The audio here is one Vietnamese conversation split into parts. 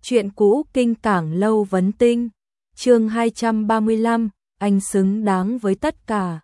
Chuyện cũ kinh cảng lâu vấn tinh. Chương 235, anh xứng đáng với tất cả.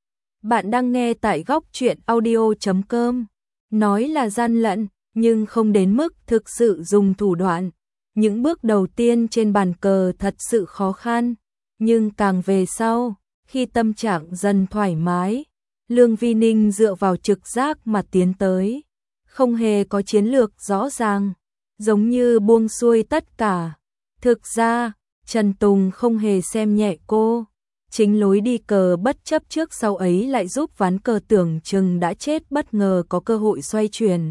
Bạn đang nghe tại góc truyện audio.com. Nói là gian lận, nhưng không đến mức thực sự dùng thủ đoạn. Những bước đầu tiên trên bàn cờ thật sự khó khăn, nhưng càng về sau, khi tâm trạng dần thoải mái, Lương Vi Ninh dựa vào trực giác mà tiến tới, không hề có chiến lược rõ ràng, giống như buông xuôi tất cả. Thực ra, Trần Tùng không hề xem nhẹ cô, chính lối đi cờ bất chấp trước sau ấy lại giúp ván cờ tưởng chừng đã chết bất ngờ có cơ hội xoay chuyển.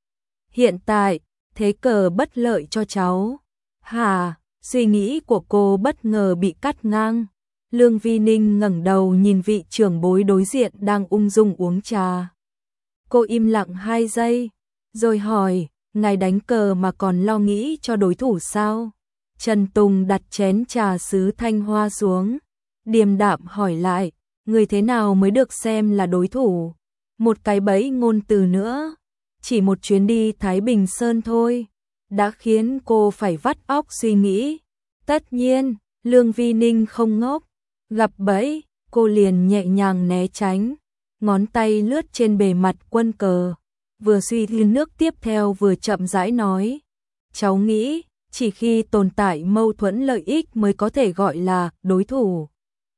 Hiện tại, thế cờ bất lợi cho cháu. Hả? Suy nghĩ của cô bất ngờ bị cắt ngang. Lương Vi Ninh ngẩng đầu nhìn vị trưởng bối đối diện đang ung dung uống trà. Cô im lặng 2 giây, rồi hỏi, ngài đánh cờ mà còn lo nghĩ cho đối thủ sao? Trần Tùng đặt chén trà sứ thanh hoa xuống, điềm đạm hỏi lại, người thế nào mới được xem là đối thủ? Một cái bẫy ngôn từ nữa, chỉ một chuyến đi Thái Bình Sơn thôi, đã khiến cô phải vắt óc suy nghĩ. Tất nhiên, Lương Vi Ninh không ngốc, gặp bẫy, cô liền nhẹ nhàng né tránh, ngón tay lướt trên bề mặt quân cờ, vừa suy thiên nước tiếp theo vừa chậm rãi nói, cháu nghĩ, chỉ khi tồn tại mâu thuẫn lợi ích mới có thể gọi là đối thủ.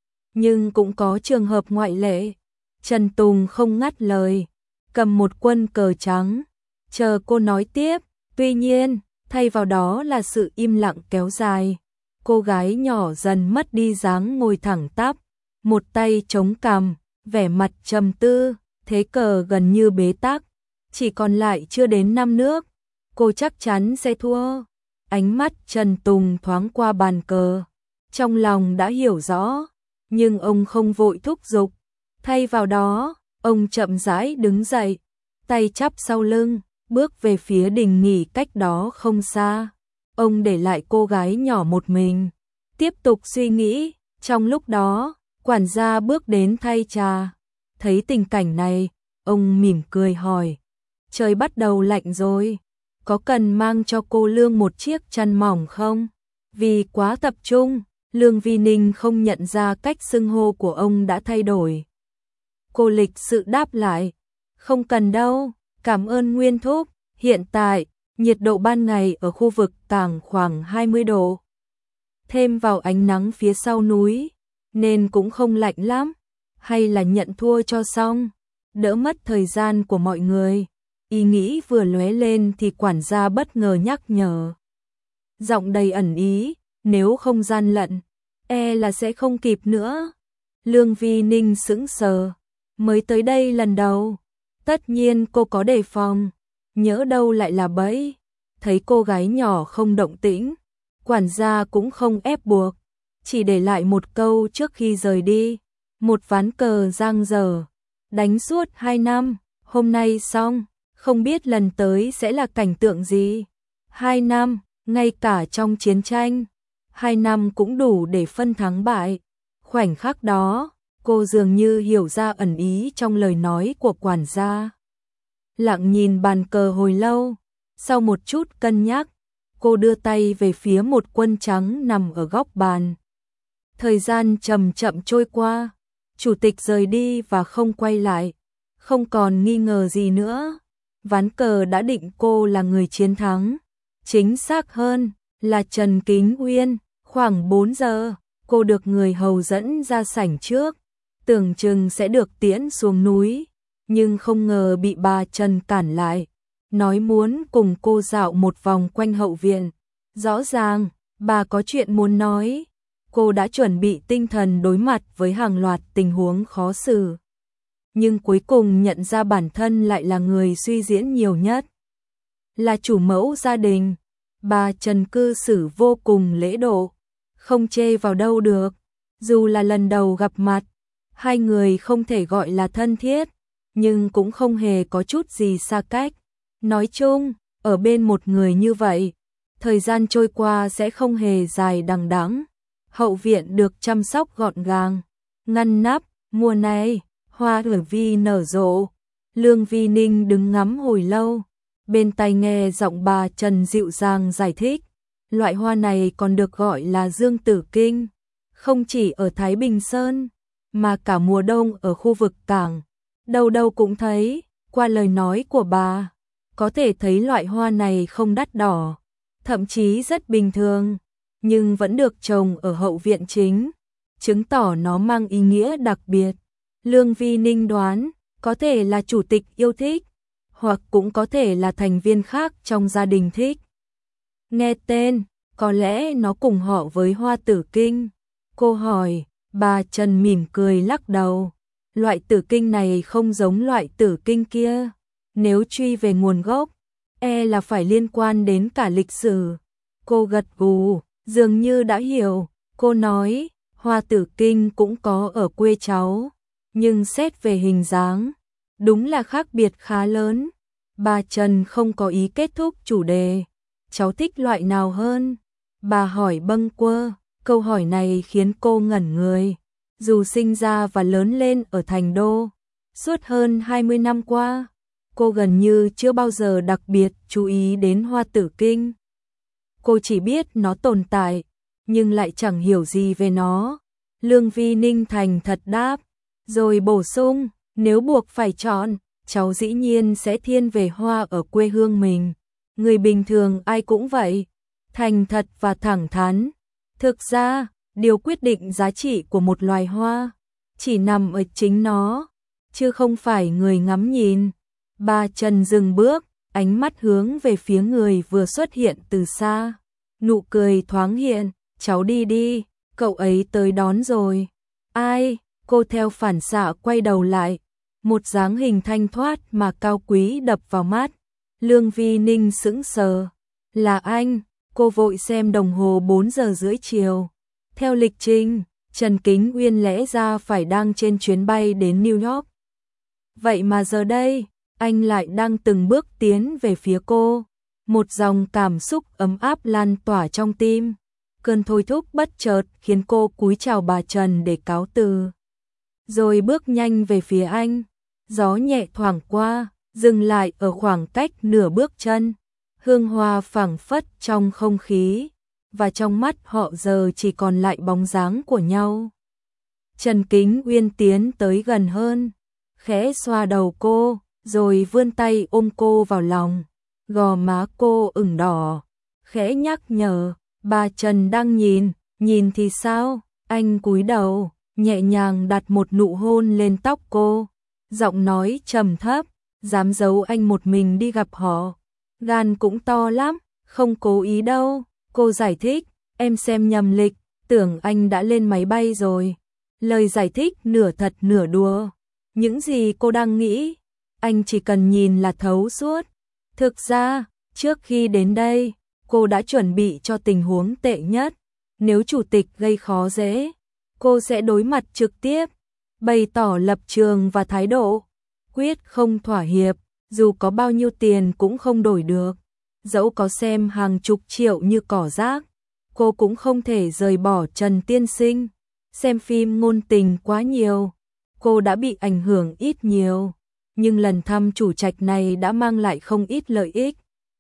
Nhưng cũng có trường hợp ngoại lệ. Trần Tùng không ngắt lời, cầm một quân cờ trắng, chờ cô nói tiếp, tuy nhiên, thay vào đó là sự im lặng kéo dài. Cô gái nhỏ dần mất đi dáng ngồi thẳng tắp, một tay chống cằm, vẻ mặt trầm tư, thế cờ gần như bế tắc, chỉ còn lại chưa đến 5 nước, cô chắc chắn sẽ thua. Ánh mắt Trần Tùng thoáng qua bàn cờ, trong lòng đã hiểu rõ, nhưng ông không vội thúc giục, thay vào đó, ông chậm rãi đứng dậy, tay chắp sau lưng, bước về phía đình nghỉ cách đó không xa. Ông để lại cô gái nhỏ một mình, tiếp tục suy nghĩ. Trong lúc đó, quản gia bước đến thay trà. Thấy tình cảnh này, ông mỉm cười hỏi, trời bắt đầu lạnh rồi, có cần mang cho cô Lương một chiếc chăn mỏng không? Vì quá tập trung, Lương Vi Ninh không nhận ra cách xưng hô của ông đã thay đổi. Cô lịch sự đáp lại, không cần đâu, cảm ơn Nguyên thúc. Hiện tại, nhiệt độ ban ngày ở khu vực Cảng khoảng 20 độ. Thêm vào ánh nắng phía sau núi, nên cũng không lạnh lắm. Hay là nhận thua cho xong, đỡ mất thời gian của mọi người. Ý nghĩ vừa lóe lên thì quản gia bất ngờ nhắc nhở. Giọng đầy ẩn ý, nếu không gian lận, e là sẽ không kịp nữa. Lương Vi Ninh sững sờ, mới tới đây lần đầu. Tất nhiên cô có đề phòng, nhỡ đâu lại là bẫy. Thấy cô gái nhỏ không động tĩnh, quản gia cũng không ép buộc, chỉ để lại một câu trước khi rời đi. Một ván cờ giang dở, đánh suốt 2 năm, hôm nay xong, không biết lần tới sẽ là cảnh tượng gì. 2 năm, ngay cả trong chiến tranh, 2 năm cũng đủ để phân thắng bại. Khoảnh khắc đó, cô dường như hiểu ra ẩn ý trong lời nói của quản gia. Lặng nhìn bàn cờ hồi lâu, sau một chút cân nhắc, cô đưa tay về phía một quân trắng nằm ở góc bàn. Thời gian chậm chậm trôi qua, chủ tịch rời đi và không quay lại, không còn nghi ngờ gì nữa. Ván cờ đã định cô là người chiến thắng, chính xác hơn là Trần Kính Uyên. Khoảng 4 giờ, cô được người hầu dẫn ra sảnh trước, tưởng chừng sẽ được tiễn xuống núi, nhưng không ngờ bị bà Trần cản lại, nói muốn cùng cô dạo một vòng quanh hậu viện. Rõ ràng, bà có chuyện muốn nói. Cô đã chuẩn bị tinh thần đối mặt với hàng loạt tình huống khó xử, nhưng cuối cùng nhận ra bản thân lại là người suy diễn nhiều nhất. Là chủ mẫu gia đình, bà Trần cư xử vô cùng lễ độ, không chê vào đâu được. Dù là lần đầu gặp mặt, hai người không thể gọi là thân thiết, nhưng cũng không hề có chút gì xa cách. Nói chung, ở bên một người như vậy, thời gian trôi qua sẽ không hề dài đằng đẵng. Hậu viện được chăm sóc gọn gàng, ngăn nắp. Mùa này, hoa hửa vi nở rộ. Lương Vi Ninh đứng ngắm hồi lâu, bên tai nghe giọng bà Trần dịu dàng giải thích. Loại hoa này còn được gọi là dương tử kinh, không chỉ ở Thái Bình Sơn, mà cả mùa đông ở khu vực cảng, đâu đâu cũng thấy. Qua lời nói của bà, có thể thấy loại hoa này không đắt đỏ, thậm chí rất bình thường, nhưng vẫn được trồng ở hậu viện chính, chứng tỏ nó mang ý nghĩa đặc biệt. Lương Vi Ninh đoán, có thể là chủ tịch yêu thích, hoặc cũng có thể là thành viên khác trong gia đình thích. Nghe tên, có lẽ nó cùng họ với hoa tử kinh. Cô hỏi, bà Trần mỉm cười lắc đầu. Loại tử kinh này không giống loại tử kinh kia. Nếu truy về nguồn gốc, là phải liên quan đến cả lịch sử. Cô gật gù, dường như đã hiểu. Cô nói, hoa tử kinh cũng có ở quê cháu, nhưng xét về hình dáng, đúng là khác biệt khá lớn. Bà Trần không có ý kết thúc chủ đề. Cháu thích loại nào hơn? Bà hỏi bâng quơ, câu hỏi này khiến cô ngẩn người. Dù sinh ra và lớn lên ở thành đô, suốt hơn 20 năm qua, cô gần như chưa bao giờ đặc biệt chú ý đến hoa tử kinh. Cô chỉ biết nó tồn tại, nhưng lại chẳng hiểu gì về nó. Lương Vi Ninh thành thật đáp, rồi bổ sung, nếu buộc phải chọn, cháu dĩ nhiên sẽ thiên về hoa ở quê hương mình. Người bình thường ai cũng vậy, thành thật và thẳng thắn. Thực ra, điều quyết định giá trị của một loài hoa chỉ nằm ở chính nó, chứ không phải người ngắm nhìn. Bà Trần dừng bước, ánh mắt hướng về phía người vừa xuất hiện từ xa. Nụ cười thoáng hiện, cháu đi đi, cậu ấy tới đón rồi. Ai? Cô theo phản xạ quay đầu lại, một dáng hình thanh thoát mà cao quý đập vào mắt. Lương Vi Ninh sững sờ. Là anh? Cô vội xem đồng hồ 4 giờ rưỡi chiều. Theo lịch trình, Trần Kính Uyên lẽ ra phải đang trên chuyến bay đến New York. Vậy mà giờ đây, anh lại đang từng bước tiến về phía cô. Một dòng cảm xúc ấm áp lan tỏa trong tim. Cơn thôi thúc bất chợt khiến cô cúi chào bà Trần để cáo từ. Rồi bước nhanh về phía anh. Gió nhẹ thoảng qua, dừng lại ở khoảng cách nửa bước chân. Hương hoa phảng phất trong không khí, và trong mắt họ giờ chỉ còn lại bóng dáng của nhau. Trần Kính Uyên tiến tới gần hơn, khẽ xoa đầu cô, rồi vươn tay ôm cô vào lòng. Gò má cô ửng đỏ, khẽ nhắc nhở, bà Trần đang nhìn thì sao? Anh cúi đầu, nhẹ nhàng đặt một nụ hôn lên tóc cô, giọng nói trầm thấp, dám giấu anh một mình đi gặp họ. Gan cũng to lắm, không cố ý đâu. Cô giải thích, em xem nhầm lịch, tưởng anh đã lên máy bay rồi. Lời giải thích nửa thật nửa đùa. Những gì cô đang nghĩ, anh chỉ cần nhìn là thấu suốt. Thực ra, trước khi đến đây, cô đã chuẩn bị cho tình huống tệ nhất. Nếu chủ tịch gây khó dễ, cô sẽ đối mặt trực tiếp, bày tỏ lập trường và thái độ, quyết không thỏa hiệp, dù có bao nhiêu tiền cũng không đổi được. Dẫu có xem hàng chục triệu như cỏ rác, cô cũng không thể rời bỏ Trần Tiên Sinh. Xem phim ngôn tình quá nhiều, cô đã bị ảnh hưởng ít nhiều, nhưng lần thăm chủ trạch này đã mang lại không ít lợi ích.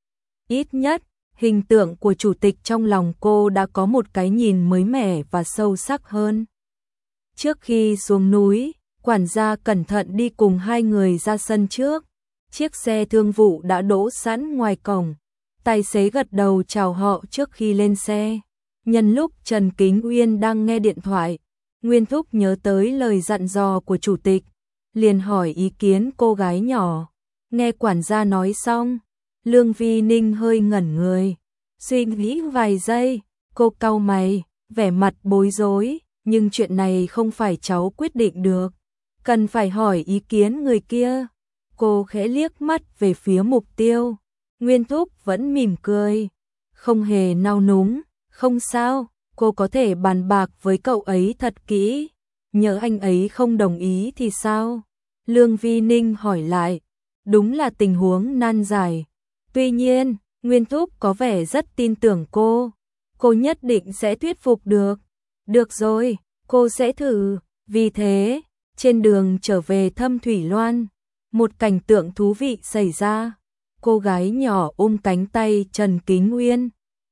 Ít nhất, hình tượng của chủ tịch trong lòng cô đã có một cái nhìn mới mẻ và sâu sắc hơn. Trước khi xuống núi, quản gia cẩn thận đi cùng hai người ra sân trước. Chiếc xe thương vụ đã đỗ sẵn ngoài cổng. Tài xế gật đầu chào họ trước khi lên xe. Nhân lúc Trần Kính Uyên đang nghe điện thoại, Nguyên Thúc nhớ tới lời dặn dò của chủ tịch, liền hỏi ý kiến cô gái nhỏ. Nghe quản gia nói xong, Lương Vi Ninh hơi ngẩn người, suy nghĩ vài giây, cô cau mày, vẻ mặt bối rối, nhưng chuyện này không phải cháu quyết định được, cần phải hỏi ý kiến người kia. Cô khẽ liếc mắt về phía mục tiêu. Nguyên Thúc vẫn mỉm cười, không hề nao núng. Không sao, cô có thể bàn bạc với cậu ấy thật kỹ. Nhỡ anh ấy không đồng ý thì sao? Lương Vi Ninh hỏi lại. Đúng là tình huống nan giải. Tuy nhiên, Nguyên Thúc có vẻ rất tin tưởng cô. Cô nhất định sẽ thuyết phục được. Được rồi, cô sẽ thử. Vì thế, trên đường trở về Thâm Thủy Loan, một cảnh tượng thú vị xảy ra. Cô gái nhỏ ôm cánh tay Trần Kính Uyên,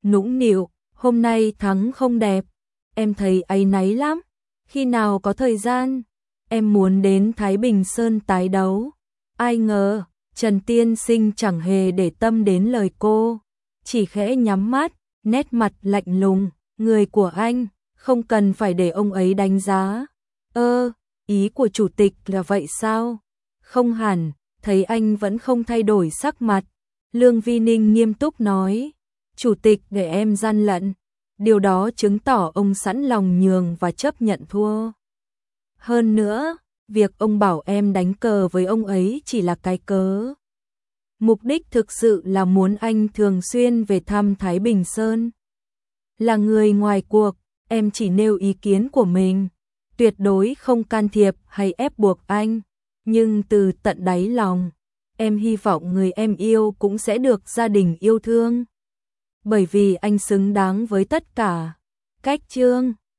nũng nịu, hôm nay thắng không đẹp, em thấy áy náy lắm, khi nào có thời gian, em muốn đến Thái Bình Sơn tái đấu. Ai ngờ, Trần Tiên Sinh chẳng hề để tâm đến lời cô, chỉ khẽ nhắm mắt, nét mặt lạnh lùng, người của anh, không cần phải để ông ấy đánh giá. Ý của chủ tịch là vậy sao? Không hẳn, thấy anh vẫn không thay đổi sắc mặt. Lương Vi Ninh nghiêm túc nói, chủ tịch để em gian lận, điều đó chứng tỏ ông sẵn lòng nhường và chấp nhận thua. Hơn nữa, việc ông bảo em đánh cờ với ông ấy chỉ là cái cớ. Mục đích thực sự là muốn anh thường xuyên về thăm Thái Bình Sơn. Là người ngoài cuộc, em chỉ nêu ý kiến của mình, tuyệt đối không can thiệp hay ép buộc anh, nhưng từ tận đáy lòng, em hy vọng người em yêu cũng sẽ được gia đình yêu thương. Bởi vì anh xứng đáng với tất cả. Cách chương